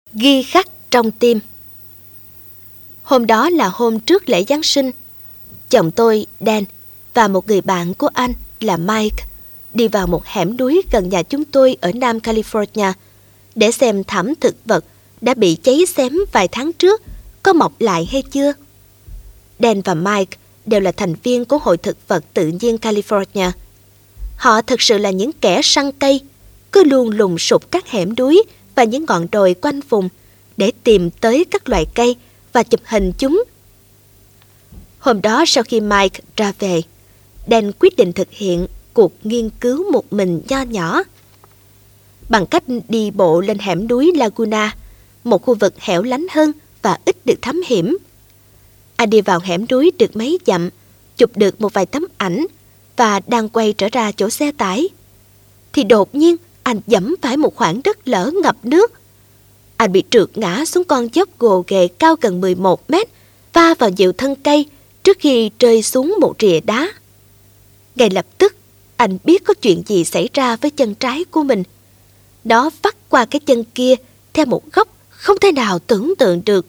Ghi khắc trong tim. Hôm đó là hôm trước lễ Giáng sinh. Chồng tôi, Dan, và một người bạn của anh là Mike đi vào một hẻm núi gần nhà chúng tôi ở Nam California để xem thảm thực vật đã bị cháy xém vài tháng trước có mọc lại hay chưa. Dan và Mike đều là thành viên của Hội Thực vật Tự nhiên California. Họ thực sự là những kẻ săn cây, cứ luôn lùng sục các hẻm núi và những ngọn đồi quanh vùng để tìm tới các loài cây và chụp hình chúng. Hôm đó sau khi Mike ra về, Dan quyết định thực hiện cuộc nghiên cứu một mình nho nhỏ bằng cách đi bộ lên hẻm núi Laguna, một khu vực hẻo lánh hơn và ít được thám hiểm. Anh đi vào hẻm núi được mấy dặm, chụp được một vài tấm ảnh và đang quay trở ra chỗ xe tải thì đột nhiên anh giẫm phải một khoảng đất lở ngập nước. Anh bị trượt ngã xuống con dốc gồ ghề cao gần 11 mét, va vào nhiều thân cây trước khi rơi xuống một rìa đá. Ngay lập tức, anh biết có chuyện gì xảy ra với chân trái của mình. Nó vắt qua cái chân kia theo một góc không thể nào tưởng tượng được.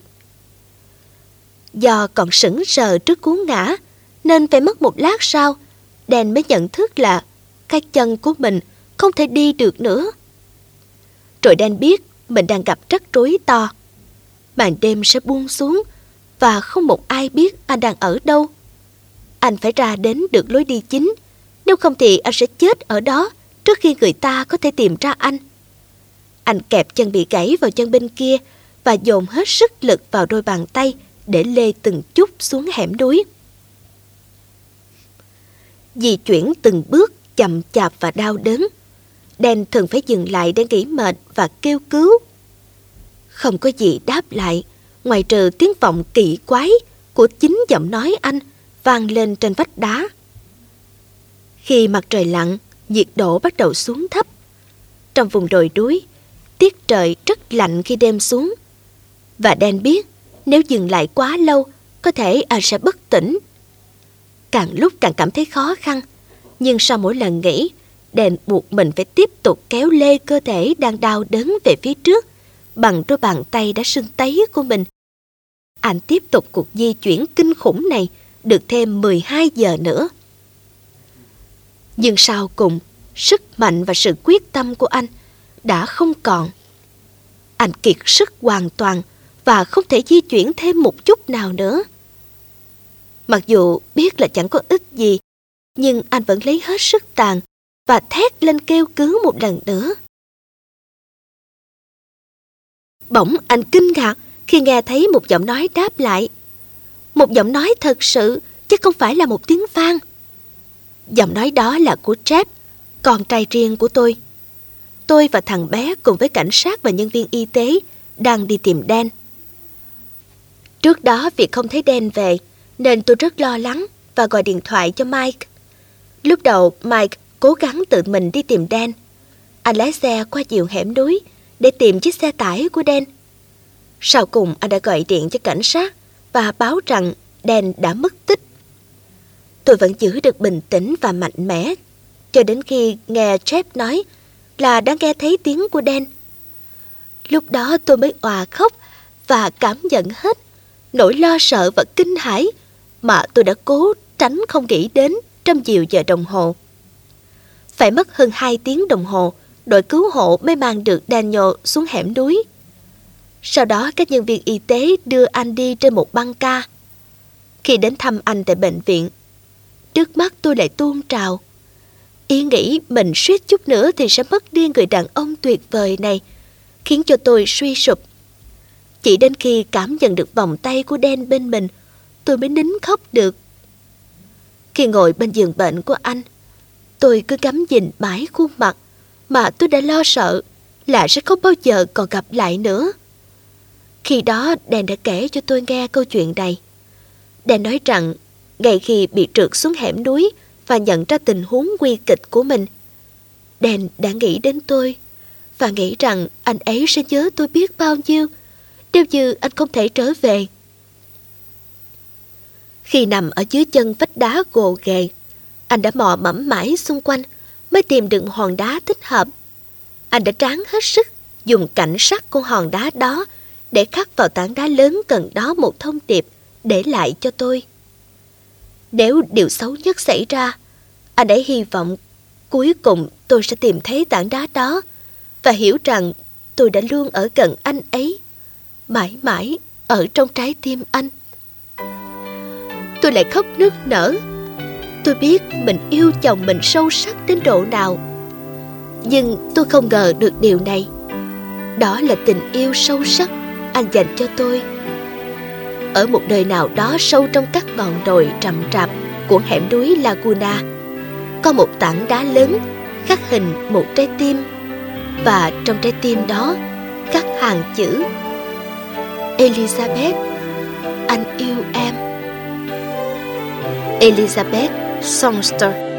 Do còn sững sờ trước cú ngã, nên phải mất một lát sau, Dan mới nhận thức là cái chân của mình không thể đi được nữa. Rồi Dan biết mình đang gặp rắc rối to. Màn đêm sẽ buông xuống và không một ai biết anh đang ở đâu. Anh phải ra đến được lối đi chính, nếu không thì anh sẽ chết ở đó trước khi người ta có thể tìm ra anh. Anh kẹp chân bị gãy vào chân bên kia và dồn hết sức lực vào đôi bàn tay để lê từng chút xuống hẻm núi. Di chuyển từng bước chậm chạp và đau đớn, Dan thường phải dừng lại để nghỉ mệt và kêu cứu. Không có gì đáp lại ngoài trừ tiếng vọng kỳ quái của chính giọng nói anh vang lên trên vách đá. Khi mặt trời lặn, nhiệt độ bắt đầu xuống thấp. Trong vùng đồi núi, tiết trời rất lạnh khi đêm xuống. Và Dan biết nếu dừng lại quá lâu, có thể anh sẽ bất tỉnh. Càng lúc càng cảm thấy khó khăn, nhưng sau mỗi lần nghỉ, Dan buộc mình phải tiếp tục kéo lê cơ thể đang đau đớn về phía trước bằng đôi bàn tay đã sưng tấy của mình. Anh tiếp tục cuộc di chuyển kinh khủng này được thêm 12 giờ nữa. Nhưng sau cùng, sức mạnh và sự quyết tâm của anh đã không còn. Anh kiệt sức hoàn toàn và không thể di chuyển thêm một chút nào nữa. Mặc dù biết là chẳng có ích gì, nhưng anh vẫn lấy hết sức tàn và thét lên kêu cứu một lần nữa. Bỗng anh kinh ngạc khi nghe thấy một giọng nói đáp lại. Một giọng nói thật sự, chứ không phải là một tiếng vang. Giọng nói đó là của Jeff, con trai riêng của tôi. Tôi và thằng bé cùng với cảnh sát và nhân viên y tế đang đi tìm Dan. Trước đó vì không thấy Dan về, nên tôi rất lo lắng và gọi điện thoại cho Mike. Lúc đầu Mike cố gắng tự mình đi tìm Dan. Anh lái xe qua nhiều hẻm núi để tìm chiếc xe tải của Dan. Sau cùng anh đã gọi điện cho cảnh sát và báo rằng Dan đã mất tích. Tôi vẫn giữ được bình tĩnh và mạnh mẽ cho đến khi nghe Jeff nói là đã nghe thấy tiếng của Dan. Lúc đó tôi mới òa khóc và cảm nhận hết nỗi lo sợ và kinh hãi mà tôi đã cố tránh không nghĩ đến trong nhiều giờ đồng hồ. Phải mất hơn 2 tiếng đồng hồ, đội cứu hộ mới mang được Daniel xuống hẻm núi. Sau đó các nhân viên y tế đưa anh đi trên một băng ca. Khi đến thăm anh tại bệnh viện, nước mắt tôi lại tuôn trào. Ý nghĩ mình suýt chút nữa thì sẽ mất đi người đàn ông tuyệt vời này khiến cho tôi suy sụp. Chỉ đến khi cảm nhận được vòng tay của Dan bên mình, tôi mới nín khóc được. Khi ngồi bên giường bệnh của anh, tôi cứ ngắm nhìn mãi khuôn mặt mà tôi đã lo sợ là sẽ không bao giờ còn gặp lại nữa. Khi đó Dan đã kể cho tôi nghe câu chuyện này. Dan nói rằng ngay khi bị trượt xuống hẻm núi và nhận ra tình huống nguy kịch của mình, Dan đã nghĩ đến tôi và nghĩ rằng anh ấy sẽ nhớ tôi biết bao nhiêu nếu như anh không thể trở về. Khi nằm ở dưới chân vách đá gồ ghề, anh đã mò mẫm mãi xung quanh mới tìm được hòn đá thích hợp. Anh đã tráng hết sức dùng cảnh sắc của hòn đá đó để khắc vào tảng đá lớn gần đó một thông điệp để lại cho tôi. Nếu điều xấu nhất xảy ra, anh ấy hy vọng cuối cùng tôi sẽ tìm thấy tảng đá đó và hiểu rằng tôi đã luôn ở gần anh ấy, mãi mãi ở trong trái tim anh. Tôi lại khóc nức nở. Tôi biết mình yêu chồng mình sâu sắc đến độ nào, nhưng tôi không ngờ được điều này. Đó là tình yêu sâu sắc anh dành cho tôi. Ở một nơi nào đó sâu trong các ngọn đồi rậm rạp của hẻm núi Laguna, có một tảng đá lớn khắc hình một trái tim, và trong trái tim đó khắc hàng chữ: Elizabeth, anh yêu em. Elizabeth Songster.